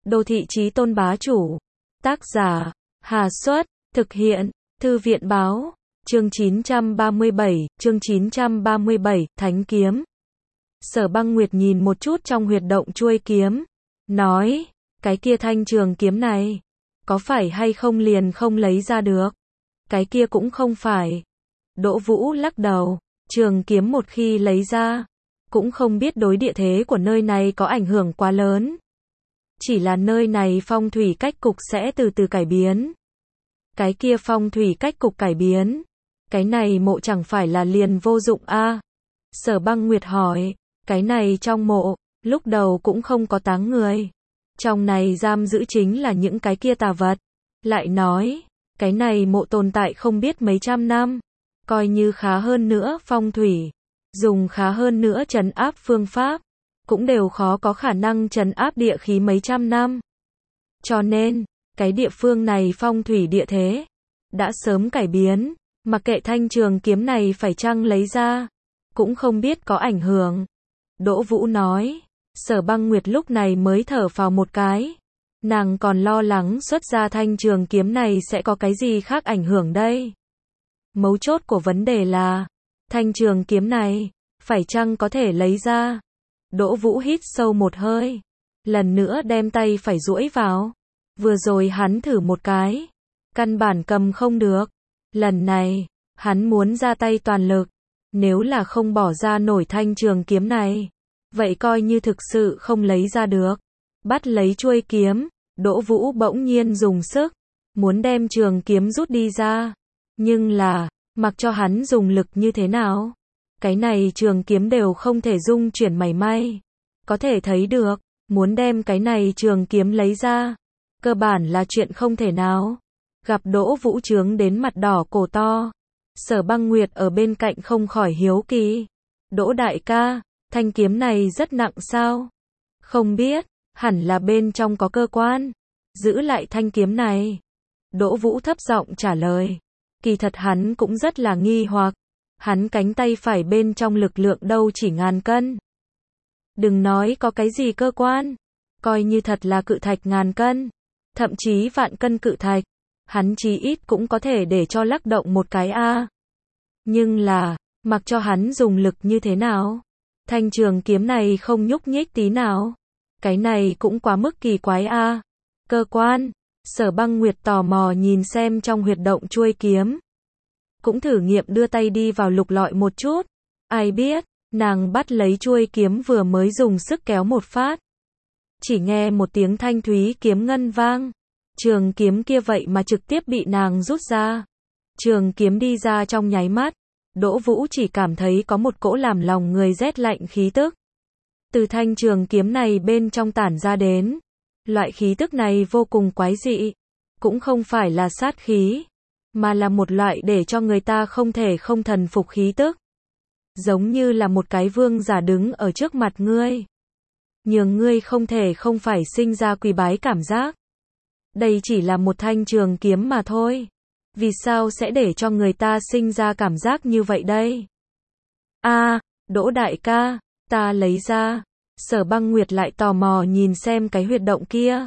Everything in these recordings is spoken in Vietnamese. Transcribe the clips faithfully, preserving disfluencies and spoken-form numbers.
Đô thị chí tôn bá chủ. Tác giả, Hà Xuất, thực hiện, Thư viện báo, chương chín trăm ba mươi bảy, chương chín trăm ba mươi bảy, Thánh kiếm. Sở Băng Nguyệt nhìn một chút trong huyệt động chuôi kiếm, nói, cái kia thanh trường kiếm này, có phải hay không liền không lấy ra được? Cái kia cũng không phải. Đỗ Vũ lắc đầu, trường kiếm một khi lấy ra, cũng không biết đối địa thế của nơi này có ảnh hưởng quá lớn. Chỉ là nơi này phong thủy cách cục sẽ từ từ cải biến. Cái kia phong thủy cách cục cải biến, cái này mộ chẳng phải là liền vô dụng a? À? Sở Băng Nguyệt hỏi, cái này trong mộ, lúc đầu cũng không có táng người. Trong này giam giữ chính là những cái kia tà vật. Lại nói, cái này mộ tồn tại không biết mấy trăm năm, coi như khá hơn nữa phong thủy, dùng khá hơn nữa trấn áp phương pháp, cũng đều khó có khả năng trấn áp địa khí mấy trăm năm. Cho nên, cái địa phương này phong thủy địa thế, đã sớm cải biến, mặc kệ thanh trường kiếm này phải chăng lấy ra, cũng không biết có ảnh hưởng. Đỗ Vũ nói, Sở Băng Nguyệt lúc này mới thở phào một cái. Nàng còn lo lắng xuất ra thanh trường kiếm này sẽ có cái gì khác ảnh hưởng đây. Mấu chốt của vấn đề là, thanh trường kiếm này, phải chăng có thể lấy ra. Đỗ Vũ hít sâu một hơi, lần nữa đem tay phải duỗi vào. Vừa rồi hắn thử một cái, căn bản cầm không được. Lần này, hắn muốn ra tay toàn lực. Nếu là không bỏ ra nổi thanh trường kiếm này, vậy coi như thực sự không lấy ra được. Bắt lấy chuôi kiếm, Đỗ Vũ bỗng nhiên dùng sức, muốn đem trường kiếm rút đi ra. Nhưng là, mặc cho hắn dùng lực như thế nào, cái này trường kiếm đều không thể dung chuyển mảy may. Có thể thấy được, muốn đem cái này trường kiếm lấy ra, cơ bản là chuyện không thể nào. Gặp Đỗ Vũ trướng đến mặt đỏ cổ to, Sở Băng Nguyệt ở bên cạnh không khỏi hiếu kỳ. Đỗ đại ca, thanh kiếm này rất nặng sao? Không biết, hẳn là bên trong có cơ quan. Giữ lại thanh kiếm này. Đỗ Vũ thấp giọng trả lời. Kỳ thật hắn cũng rất là nghi hoặc. Hắn cánh tay phải bên trong lực lượng đâu chỉ ngàn cân. Đừng nói có cái gì cơ quan. Coi như thật là cự thạch ngàn cân. Thậm chí vạn cân cự thạch. Hắn chí ít cũng có thể để cho lắc động một cái a. Nhưng là, mặc cho hắn dùng lực như thế nào, thanh trường kiếm này không nhúc nhích tí nào. Cái này cũng quá mức kỳ quái a. Cơ quan, Sở Băng Nguyệt tò mò nhìn xem trong huyệt động chuôi kiếm. Cũng thử nghiệm đưa tay đi vào lục lọi một chút. Ai biết, nàng bắt lấy chuôi kiếm vừa mới dùng sức kéo một phát. Chỉ nghe một tiếng thanh thúy kiếm ngân vang. Trường kiếm kia vậy mà trực tiếp bị nàng rút ra. Trường kiếm đi ra trong nháy mắt. Đỗ Vũ chỉ cảm thấy có một cỗ làm lòng người rét lạnh khí tức. Từ thanh trường kiếm này bên trong tản ra đến. Loại khí tức này vô cùng quái dị. Cũng không phải là sát khí, mà là một loại để cho người ta không thể không thần phục khí tức. Giống như là một cái vương giả đứng ở trước mặt ngươi. Nhường ngươi không thể không phải sinh ra quỳ bái cảm giác. Đây chỉ là một thanh trường kiếm mà thôi. Vì sao sẽ để cho người ta sinh ra cảm giác như vậy đây? A, à, Đỗ đại ca, ta lấy ra. Sở Băng Nguyệt lại tò mò nhìn xem cái huyệt động kia.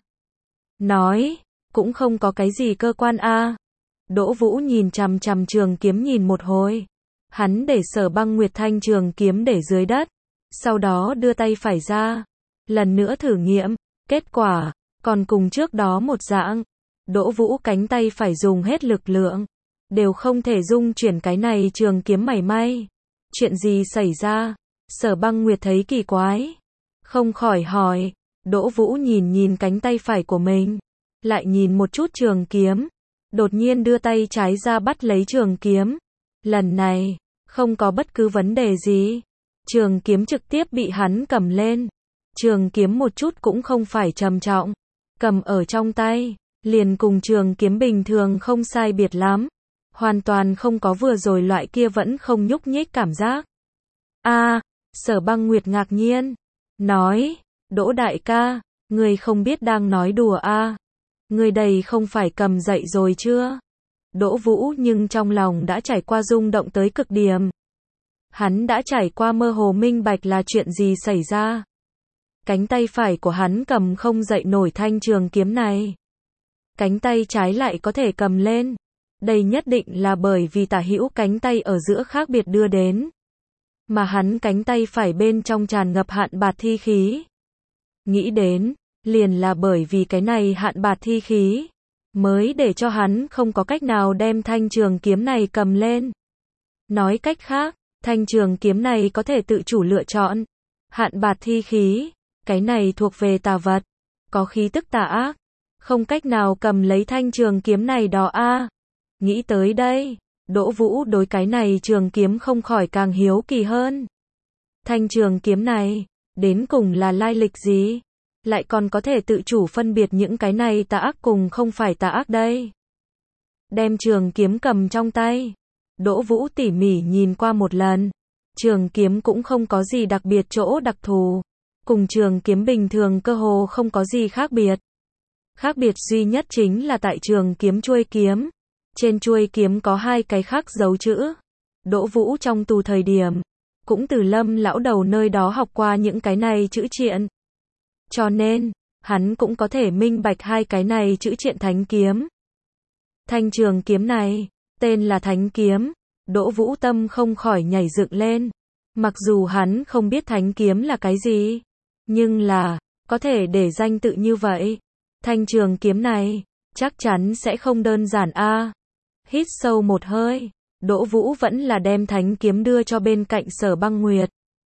Nói, cũng không có cái gì cơ quan a. À. Đỗ Vũ nhìn chằm chằm trường kiếm nhìn một hồi. Hắn để Sở Băng Nguyệt thanh trường kiếm để dưới đất. Sau đó đưa tay phải ra. Lần nữa thử nghiệm. Kết quả, còn cùng trước đó một dạng. Đỗ Vũ cánh tay phải dùng hết lực lượng. Đều không thể dung chuyển cái này trường kiếm mảy may. Chuyện gì xảy ra? Sở Băng Nguyệt thấy kỳ quái. Không khỏi hỏi. Đỗ Vũ nhìn nhìn cánh tay phải của mình. Lại nhìn một chút trường kiếm. Đột nhiên đưa tay trái ra bắt lấy trường kiếm. Lần này, không có bất cứ vấn đề gì. Trường kiếm trực tiếp bị hắn cầm lên. Trường kiếm một chút cũng không phải trầm trọng. Cầm ở trong tay, liền cùng trường kiếm bình thường không sai biệt lắm. Hoàn toàn không có vừa rồi loại kia vẫn không nhúc nhích cảm giác. A, à, Sở Băng Nguyệt ngạc nhiên. Nói, Đỗ đại ca, ngươi không biết đang nói đùa a? À? Ngươi đây không phải cầm dậy rồi chưa? Đỗ Vũ nhưng trong lòng đã trải qua rung động tới cực điểm. Hắn đã trải qua mơ hồ minh bạch là chuyện gì xảy ra. Cánh tay phải của hắn cầm không dậy nổi thanh trường kiếm này. Cánh tay trái lại có thể cầm lên. Đây nhất định là bởi vì tả hữu cánh tay ở giữa khác biệt đưa đến. Mà hắn cánh tay phải bên trong tràn ngập hạn bạt thi khí. Nghĩ đến, liền là bởi vì cái này hạn bạt thi khí, mới để cho hắn không có cách nào đem thanh trường kiếm này cầm lên. Nói cách khác, thanh trường kiếm này có thể tự chủ lựa chọn. Hạn bạt thi khí, cái này thuộc về tà vật, có khí tức tà ác, không cách nào cầm lấy thanh trường kiếm này đó a. À. Nghĩ tới đây, Đỗ Vũ đối cái này trường kiếm không khỏi càng hiếu kỳ hơn. Thanh trường kiếm này, đến cùng là lai lịch gì? Lại còn có thể tự chủ phân biệt những cái này tà ác cùng không phải tà ác đây. Đem trường kiếm cầm trong tay, Đỗ Vũ tỉ mỉ nhìn qua một lần. Trường kiếm cũng không có gì đặc biệt chỗ đặc thù, cùng trường kiếm bình thường cơ hồ không có gì khác biệt. Khác biệt duy nhất chính là tại trường kiếm chuôi kiếm. Trên chuôi kiếm có hai cái khắc dấu chữ. Đỗ Vũ trong tù thời điểm, cũng từ Lâm lão đầu nơi đó học qua những cái này chữ triện. Cho nên, hắn cũng có thể minh bạch hai cái này chữ triện thánh kiếm. Thanh trường kiếm này, tên là thánh kiếm. Đỗ Vũ tâm không khỏi nhảy dựng lên. Mặc dù hắn không biết thánh kiếm là cái gì, nhưng là, có thể để danh tự như vậy. Thanh trường kiếm này, chắc chắn sẽ không đơn giản a. À. Hít sâu một hơi, Đỗ Vũ vẫn là đem thánh kiếm đưa cho bên cạnh Sở Băng Nguyệt.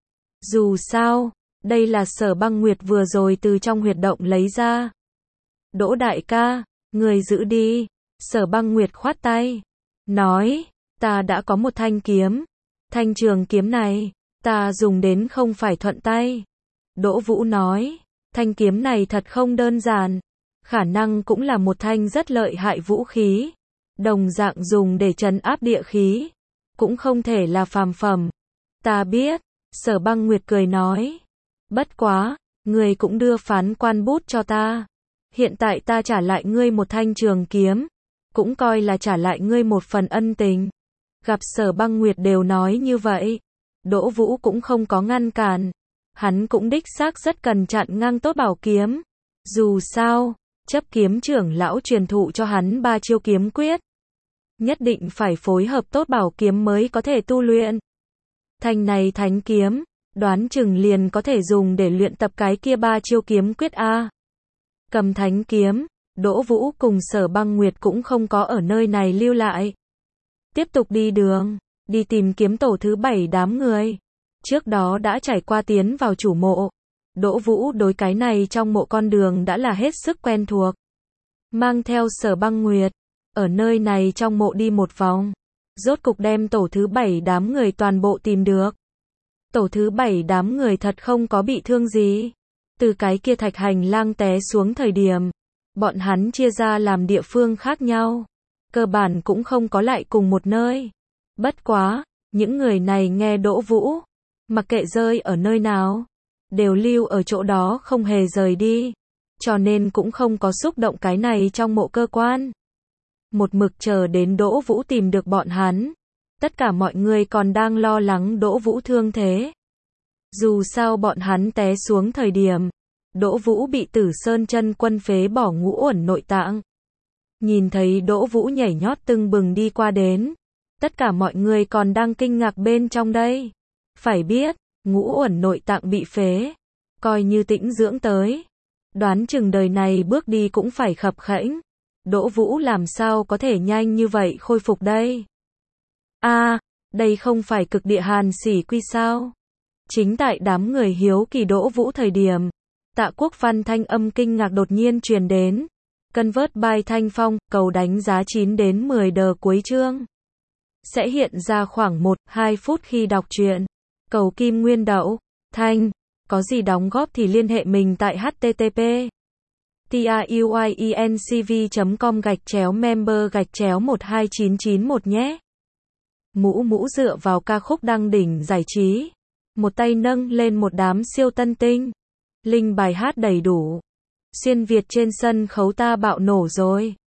Dù sao, đây là Sở Băng Nguyệt vừa rồi từ trong huyệt động lấy ra. Đỗ đại ca, người giữ đi. Sở Băng Nguyệt khoát tay, nói, ta đã có một thanh kiếm. Thanh trường kiếm này, ta dùng đến không phải thuận tay. Đỗ Vũ nói, thanh kiếm này thật không đơn giản. Khả năng cũng là một thanh rất lợi hại vũ khí. Đồng dạng dùng để trấn áp địa khí. Cũng không thể là phàm phẩm. Ta biết, Sở Băng Nguyệt cười nói. Bất quá, ngươi cũng đưa phán quan bút cho ta. Hiện tại ta trả lại ngươi một thanh trường kiếm. Cũng coi là trả lại ngươi một phần ân tình. Gặp Sở Băng Nguyệt đều nói như vậy. Đỗ Vũ cũng không có ngăn cản. Hắn cũng đích xác rất cần chặn ngang Tốt Bảo kiếm. Dù sao, chấp kiếm trưởng lão truyền thụ cho hắn ba chiêu kiếm quyết. Nhất định phải phối hợp Tốt Bảo kiếm mới có thể tu luyện. Thanh này thánh kiếm, đoán chừng liền có thể dùng để luyện tập cái kia ba chiêu kiếm quyết a. Cầm thánh kiếm, Đỗ Vũ cùng Sở Băng Nguyệt cũng không có ở nơi này lưu lại. Tiếp tục đi đường, đi tìm kiếm tổ thứ bảy đám người. Trước đó đã trải qua tiến vào chủ mộ. Đỗ Vũ đối cái này trong mộ con đường đã là hết sức quen thuộc. Mang theo Sở Băng Nguyệt, ở nơi này trong mộ đi một vòng. Rốt cục đem tổ thứ bảy đám người toàn bộ tìm được. Tổ thứ bảy đám người thật không có bị thương gì. Từ cái kia thạch hành lang té xuống thời điểm, bọn hắn chia ra làm địa phương khác nhau. Cơ bản cũng không có lại cùng một nơi. Bất quá, những người này nghe Đỗ Vũ, mặc kệ rơi ở nơi nào, đều lưu ở chỗ đó không hề rời đi. Cho nên cũng không có xúc động cái này trong mộ cơ quan. Một mực chờ đến Đỗ Vũ tìm được bọn hắn. Tất cả mọi người còn đang lo lắng Đỗ Vũ thương thế. Dù sao bọn hắn té xuống thời điểm, Đỗ Vũ bị Tử Sơn chân quân phế bỏ ngũ uẩn nội tạng. Nhìn thấy Đỗ Vũ nhảy nhót tưng bừng đi qua đến. Tất cả mọi người còn đang kinh ngạc bên trong đây. Phải biết, ngũ uẩn nội tạng bị phế. Coi như tĩnh dưỡng tới. Đoán chừng đời này bước đi cũng phải khập khẽnh. Đỗ Vũ làm sao có thể nhanh như vậy khôi phục đây? A, à, đây không phải cực địa hàn xỉ quy sao? Chính tại đám người hiếu kỳ Đỗ Vũ thời điểm, Tạ Quốc Văn thanh âm kinh ngạc đột nhiên truyền đến. Cân vớt bài thanh phong, cầu đánh giá chín đến mười đờ cuối chương. Sẽ hiện ra khoảng một đến hai phút khi đọc truyện. Cầu kim nguyên đậu, thanh, có gì đóng góp thì liên hệ mình tại http truyencv chấm com gạch chéo member gạch chéo một hai chín chín một nhé. Mũ mũ dựa vào ca khúc đăng đỉnh giải trí. Một tay nâng lên một đám siêu tân tinh. Linh bài hát đầy đủ. Xuyên Việt trên sân khấu ta bạo nổ rồi.